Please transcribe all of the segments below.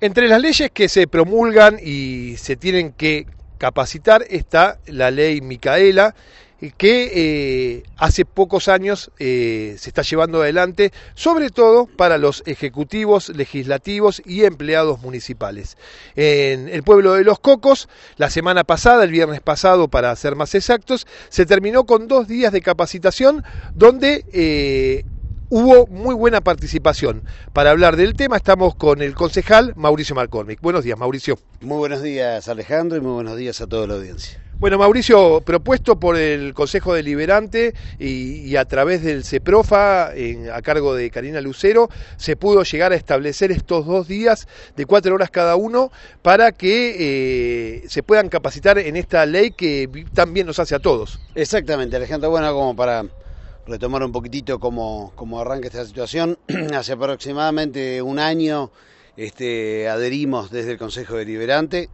Entre las leyes que se promulgan y se tienen que capacitar está la ley Micaela, que hace pocos años se está llevando adelante, sobre todo para los ejecutivos, legislativos y empleados municipales. En el pueblo de Los Cocos, la semana pasada, el viernes pasado para ser más exactos, se terminó con 2 días de capacitación donde hubo muy buena participación. Para hablar del tema estamos con el concejal Mauricio McCormick. Buenos días, Mauricio. Muy buenos días, Alejandro, y muy buenos días a toda la audiencia. Bueno, Mauricio, propuesto por el Consejo Deliberante y a través del CEPROFA, a cargo de Karina Lucero, se pudo llegar a establecer estos 2 días de 4 horas cada uno para que se puedan capacitar en esta ley que también nos hace a todos. Exactamente, Alejandro. Bueno, como para retomar un poquitito cómo arranca esta situación, hace aproximadamente un año adherimos desde el Consejo Deliberante,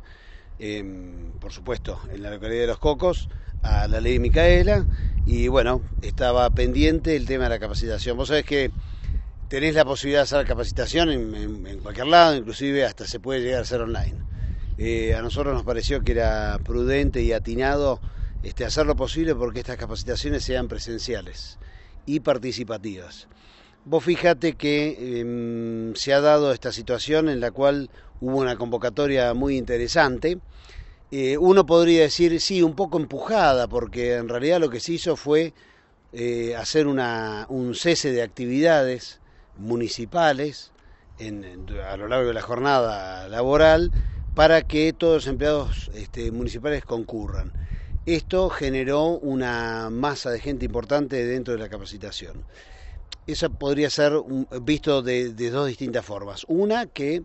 por supuesto en la localidad de Los Cocos, a la ley Micaela, y bueno, estaba pendiente el tema de la capacitación. Vos sabés que tenés la posibilidad de hacer capacitación en cualquier lado, inclusive hasta se puede llegar a hacer online. A nosotros nos pareció que era prudente y atinado hacer lo posible porque estas capacitaciones sean presenciales y participativas. Vos fíjate que se ha dado esta situación en la cual hubo una convocatoria muy interesante. Uno podría decir, sí, un poco empujada, porque en realidad lo que se hizo fue hacer un cese de actividades municipales a lo largo de la jornada laboral para que todos los empleados municipales concurran. Esto generó una masa de gente importante dentro de la capacitación. Eso podría ser visto de 2 distintas formas. Una, que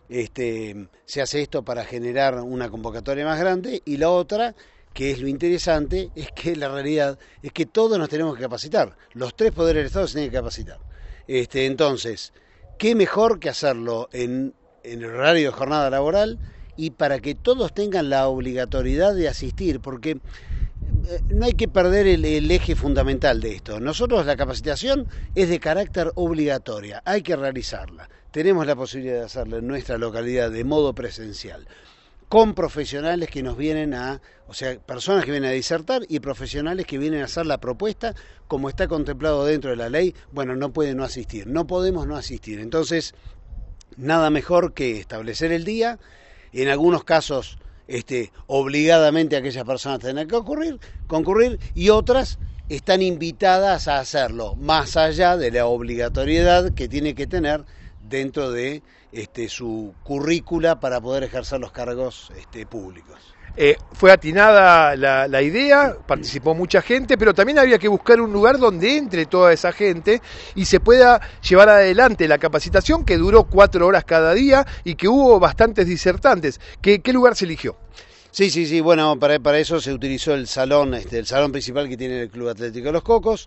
se hace esto para generar una convocatoria más grande, y la otra, que es lo interesante, es que la realidad es que todos nos tenemos que capacitar. Los 3 poderes del Estado se tienen que capacitar. Entonces, ¿qué mejor que hacerlo en el horario de jornada laboral y para que todos tengan la obligatoriedad de asistir? Porque no hay que perder el eje fundamental de esto. Nosotros la capacitación es de carácter obligatoria, hay que realizarla. Tenemos la posibilidad de hacerla en nuestra localidad de modo presencial, con profesionales que nos vienen o sea, personas que vienen a disertar y profesionales que vienen a hacer la propuesta, como está contemplado dentro de la ley. Bueno, no pueden no asistir, no podemos no asistir. Entonces, nada mejor que establecer el día, en algunos casos obligadamente aquellas personas tienen que concurrir, y otras están invitadas a hacerlo, más allá de la obligatoriedad que tiene que tener dentro de su currícula para poder ejercer los cargos públicos. Fue atinada la idea, participó mucha gente, pero también había que buscar un lugar donde entre toda esa gente y se pueda llevar adelante la capacitación, que duró 4 horas cada día y que hubo bastantes disertantes. ¿Qué lugar se eligió? Sí, bueno, para eso se utilizó el salón principal que tiene el Club Atlético de Los Cocos.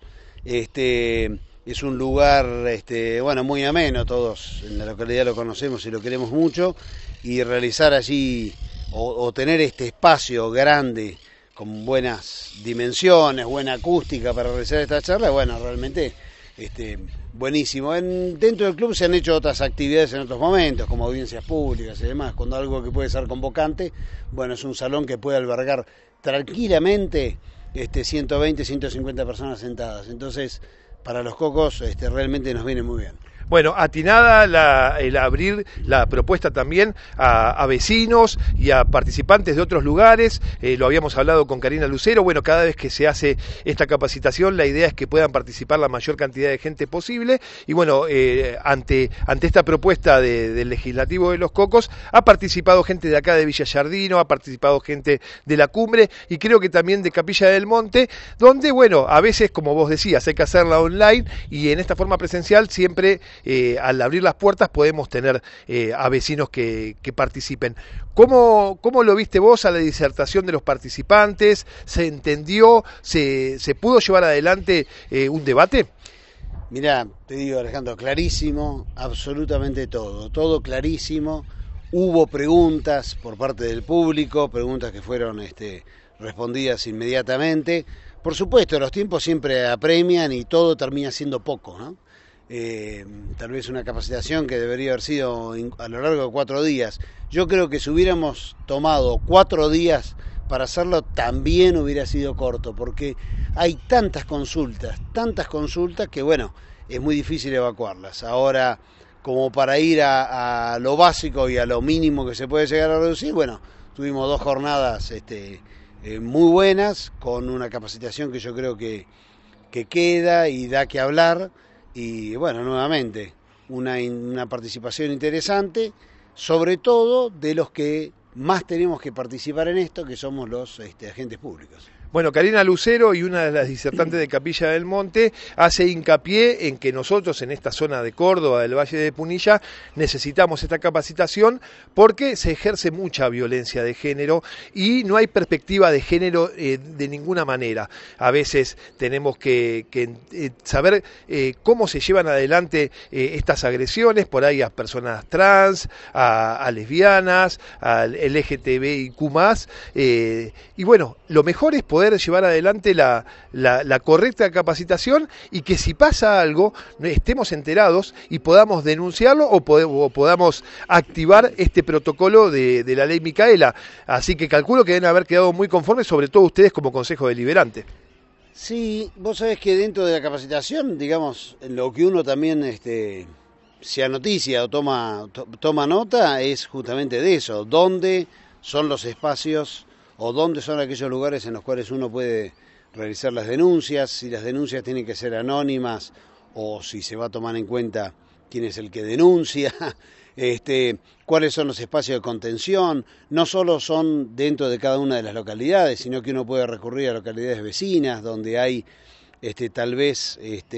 Es un lugar muy ameno, todos en la localidad lo conocemos y lo queremos mucho, y realizar allí o tener este espacio grande con buenas dimensiones, buena acústica para realizar esta charla, bueno, realmente buenísimo. Dentro del club se han hecho otras actividades en otros momentos, como audiencias públicas y demás, cuando algo que puede ser convocante. Bueno, es un salón que puede albergar tranquilamente 120, 150 personas sentadas. Entonces, para Los Cocos realmente nos viene muy bien. Bueno, atinada el abrir la propuesta también a vecinos y a participantes de otros lugares. Lo habíamos hablado con Karina Lucero. Bueno, cada vez que se hace esta capacitación, la idea es que puedan participar la mayor cantidad de gente posible. Y bueno, ante esta propuesta del Legislativo de Los Cocos, ha participado gente de acá de Villa Yardino, ha participado gente de la Cumbre y creo que también de Capilla del Monte, donde, bueno, a veces, como vos decías, hay que hacerla online, y en esta forma presencial siempre al abrir las puertas podemos tener a vecinos que participen. ¿Cómo lo viste vos a la disertación de los participantes? ¿Se entendió? ¿Se pudo llevar adelante un debate? Mirá, te digo, Alejandro, clarísimo, absolutamente todo clarísimo. Hubo preguntas por parte del público, preguntas que fueron respondidas inmediatamente. Por supuesto, los tiempos siempre apremian y todo termina siendo poco, ¿no? tal vez una capacitación que debería haber sido a lo largo de 4 días. Yo creo que si hubiéramos tomado 4 días para hacerlo, también hubiera sido corto, porque hay tantas consultas que bueno, es muy difícil evacuarlas. Ahora, como para ir a lo básico y a lo mínimo que se puede llegar a reducir, bueno, tuvimos 2 jornadas muy buenas, con una capacitación que yo creo que queda y da que hablar, y bueno, nuevamente, una participación interesante, sobre todo de los que más tenemos que participar en esto, que somos los agentes públicos. Bueno, Karina Lucero, y una de las disertantes de Capilla del Monte, hace hincapié en que nosotros en esta zona de Córdoba, del Valle de Punilla, necesitamos esta capacitación porque se ejerce mucha violencia de género y no hay perspectiva de género de ninguna manera. A veces tenemos que saber cómo se llevan adelante estas agresiones, por ahí a personas trans, a lesbianas, al LGTBIQ+, y bueno, lo mejor es poder llevar adelante la correcta capacitación y que si pasa algo estemos enterados y podamos denunciarlo o podamos activar este protocolo de la ley Micaela. Así que calculo que deben haber quedado muy conformes, sobre todo ustedes como Consejo Deliberante. Sí, vos sabés que dentro de la capacitación, digamos, lo que uno también se anoticia o toma nota es justamente de eso, dónde son los espacios o dónde son aquellos lugares en los cuales uno puede realizar las denuncias, si las denuncias tienen que ser anónimas o si se va a tomar en cuenta quién es el que denuncia, cuáles son los espacios de contención. No solo son dentro de cada una de las localidades, sino que uno puede recurrir a localidades vecinas donde hay tal vez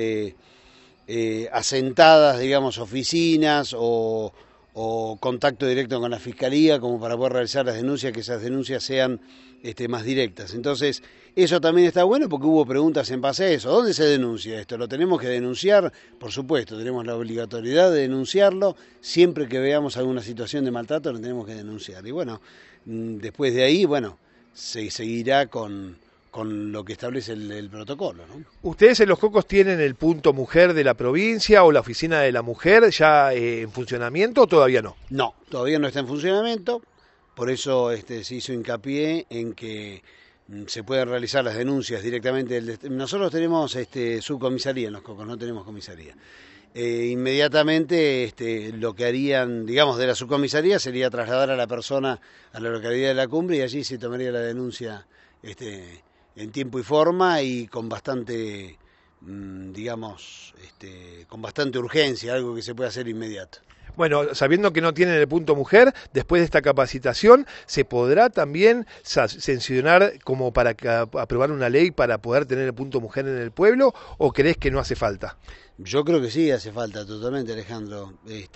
asentadas, digamos, oficinas o contacto directo con la Fiscalía, como para poder realizar las denuncias, que esas denuncias sean más directas. Entonces, eso también está bueno porque hubo preguntas en base a eso. ¿Dónde se denuncia esto? ¿Lo tenemos que denunciar? Por supuesto, tenemos la obligatoriedad de denunciarlo. Siempre que veamos alguna situación de maltrato, lo tenemos que denunciar. Y bueno, después de ahí, bueno, se seguirá con lo que establece el protocolo, ¿no? ¿Ustedes en Los Cocos tienen el punto mujer de la provincia o la oficina de la mujer ya en funcionamiento o todavía no? No, todavía no está en funcionamiento, por eso se hizo hincapié en que se pueden realizar las denuncias directamente. Nosotros tenemos subcomisaría en Los Cocos, no tenemos comisaría. Inmediatamente lo que harían, digamos, de la subcomisaría sería trasladar a la persona a la localidad de La Cumbre y allí se tomaría la denuncia en tiempo y forma y con bastante, digamos, con bastante urgencia, algo que se puede hacer inmediato. Bueno, sabiendo que no tienen el punto mujer, después de esta capacitación, ¿se podrá también sancionar como para aprobar una ley para poder tener el punto mujer en el pueblo o crees que no hace falta? Yo creo que sí hace falta, totalmente, Alejandro.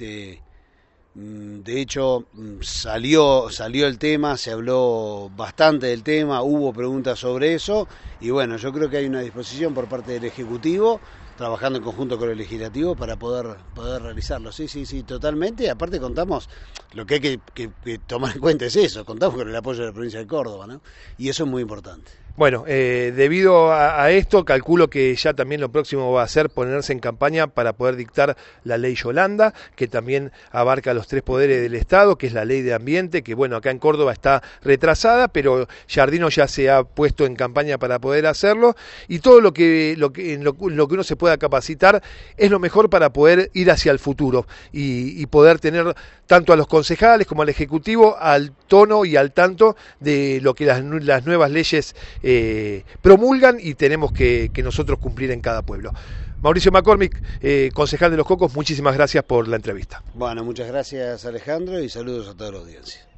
De hecho, salió el tema, se habló bastante del tema, hubo preguntas sobre eso y bueno, yo creo que hay una disposición por parte del Ejecutivo, trabajando en conjunto con el Legislativo para poder realizarlo. Sí, totalmente. Aparte contamos, lo que hay que tomar en cuenta es eso, contamos con el apoyo de la provincia de Córdoba, ¿no? Y eso es muy importante. Bueno, debido a esto, calculo que ya también lo próximo va a ser ponerse en campaña para poder dictar la ley Yolanda, que también abarca los 3 poderes del Estado, que es la ley de ambiente, que bueno, acá en Córdoba está retrasada, pero Giardino ya se ha puesto en campaña para poder hacerlo, y todo lo que uno se pueda capacitar es lo mejor para poder ir hacia el futuro y poder tener tanto a los concejales como al Ejecutivo al tono y al tanto de lo que las nuevas leyes promulgan y tenemos que nosotros cumplir en cada pueblo. Mauricio McCormick, concejal de Los Cocos, muchísimas gracias por la entrevista. Bueno, muchas gracias Alejandro y saludos a toda la audiencia.